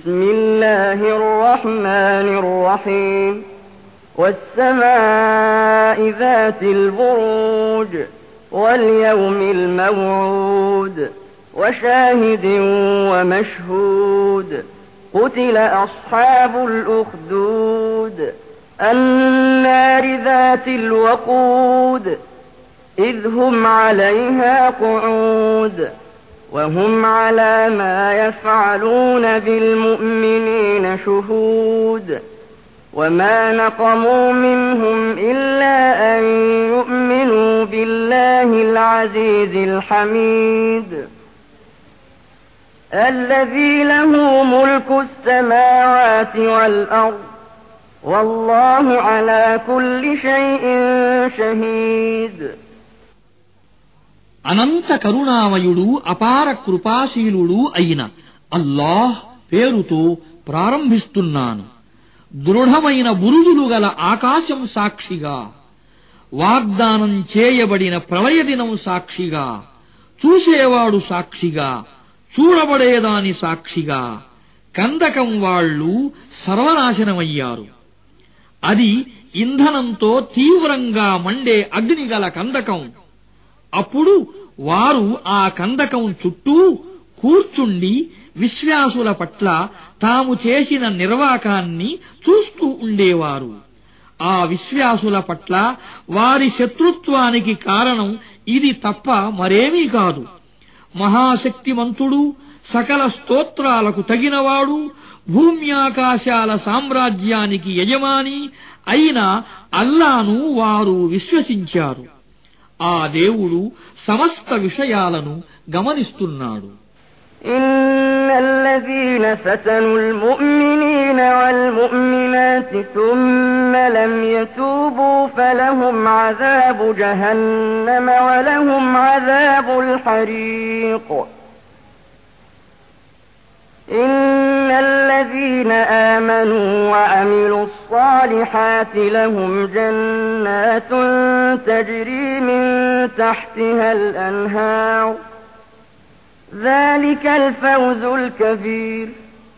بسم الله الرحمن الرحيم والسماء ذات البروج واليوم الموعود وشاهد ومشهود قتل أصحاب الأخدود النار ذات الوقود إذ هم عليها قعود وهم على ما يفعلون بالمؤمنين شهود وما نقموا منهم إلا أن يؤمنوا بالله العزيز الحميد الذي له ملك السماوات والأرض والله على كل شيء شهيد. అనంత కరుణామయుడు అపార కృపాశీలుడు అయిన అల్లాహ్ పేరుతో ప్రారంభిస్తున్నాను. దృఢమైన బురుజులు గల ఆకాశం సాక్షిగా, వాగ్దానం చేయబడిన ప్రళయ దినం సాక్షిగా, చూసేవాడు సాక్షిగా, చూడబడేదాని సాక్షిగా కందకం వాళ్లు సర్వనాశనమయ్యారు. అది ఇంధనంతో తీవ్రంగా మండే అగ్నిగల కందకం. అప్పుడు వారు ఆ కందకం చుట్టూ కూర్చుండి విశ్వాసుల పట్ల తాము చేసిన నిర్వాకాన్ని చూస్తూ ఉండేవారు. ఆ విశ్వాసుల పట్ల వారి శత్రుత్వానికి కారణం ఇది తప్ప మరేమీ కాదు. మహాశక్తిమంతుడు, సకల స్తోత్రాలకు తగినవాడు, భూమ్యాకాశాల సామ్రాజ్యానికి యజమాని అయిన అల్లాను వారు విశ్వసించారు. ఆ దేవుడు సమస్త విషయాలను గమనిస్తున్నాడు. إن الذين فتنوا المؤمنين والمؤمنات ثم لم يتوبوا فلهم عذاب جهنم ولهم عذاب الحريق. إن الذين آمنوا وعملوا الصالحات لهم جنات تجري من تحتها الأنهار ذلك الفوز الكبير.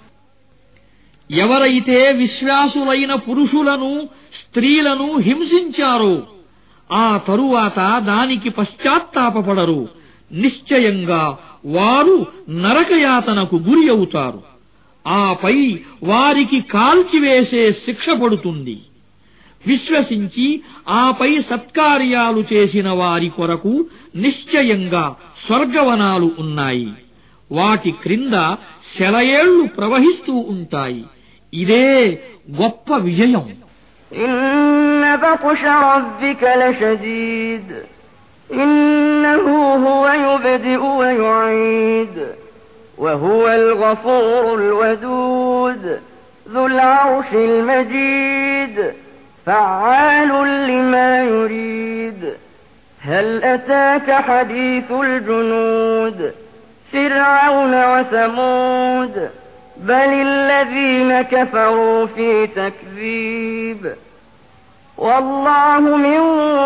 ఎవరైతే విశ్వాసులైన పురుషులను స్త్రీలను హింసించారో ఆ తరువాత దానికి పశ్చాత్తాపపడరు, నిశ్చయంగా వారు నరకయాతనకు గురి అవుతారు. ఆపై వారికి కాల్చివేసే శిక్ష పడుతుంది. విశ్వసించి ఆపై సత్కార్యాలు చేసిన వారి కొరకు నిశ్చయంగా స్వర్గవనాలు ఉన్నాయి. వాటి క్రింద శలయేళ్లు ప్రవహిస్తూ ఉంటాయి. ఇదే గొప్ప విజయం. ఇన్న బత్ష రబ్బిక లషదీద్ ఇన్నహు హువ యుబ్దిఉ వ యుঈద్ وهو الغفور الودود ذو العرش المجيد فعال لما يريد هل أتاك حديث الجنود فرعون وثمود بل الذين كفروا في تكذيب والله من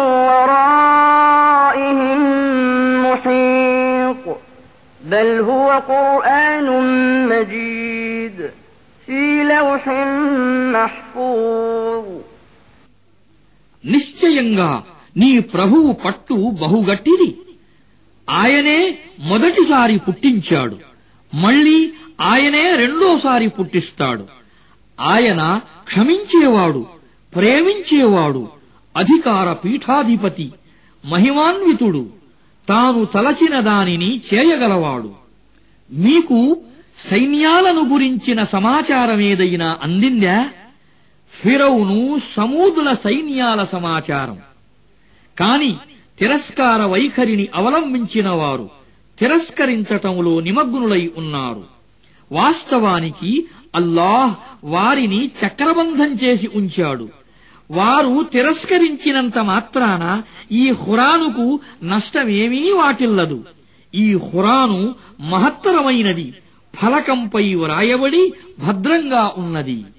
ورائهم محيط بل هو قرآن مجيد في لوح محفوظ. నిశ్చయంగా నీ ప్రభువు పట్టు బహుగట్టిది. ఆయనే మొదటిసారి పుట్టించాడు, మళ్లీ ఆయనే రెండోసారి పుట్టిస్తాడు. ఆయన క్షమించేవాడు, ప్రేమించేవాడు, అధికార పీఠాధిపతి, మహిమాన్వితుడు, తాను తలచిన దానిని చేయగలవాడు. మీకు సైన్యాలను గురించిన సమాచారమేదైనా అందిందా? ఫిరౌను సమూదుల సైన్యాల సమాచారం. కాని తిరస్కార వైఖరిని అవలంబించిన వారు తిరస్కరించటంలో నిమగ్నులై ఉన్నారు. వాస్తవానికి అల్లాహ్ వారిని చక్రబంధం చేసి ఉంచాడు. వారు తిరస్కరించినంత మాత్రాన ఈ ఖురానుకు నష్టమేమీ వాటిల్లదు. ఈ ఖురాను మహత్తరమైనది, ఫలకంపై వ్రాయబడి భద్రంగా ఉన్నది.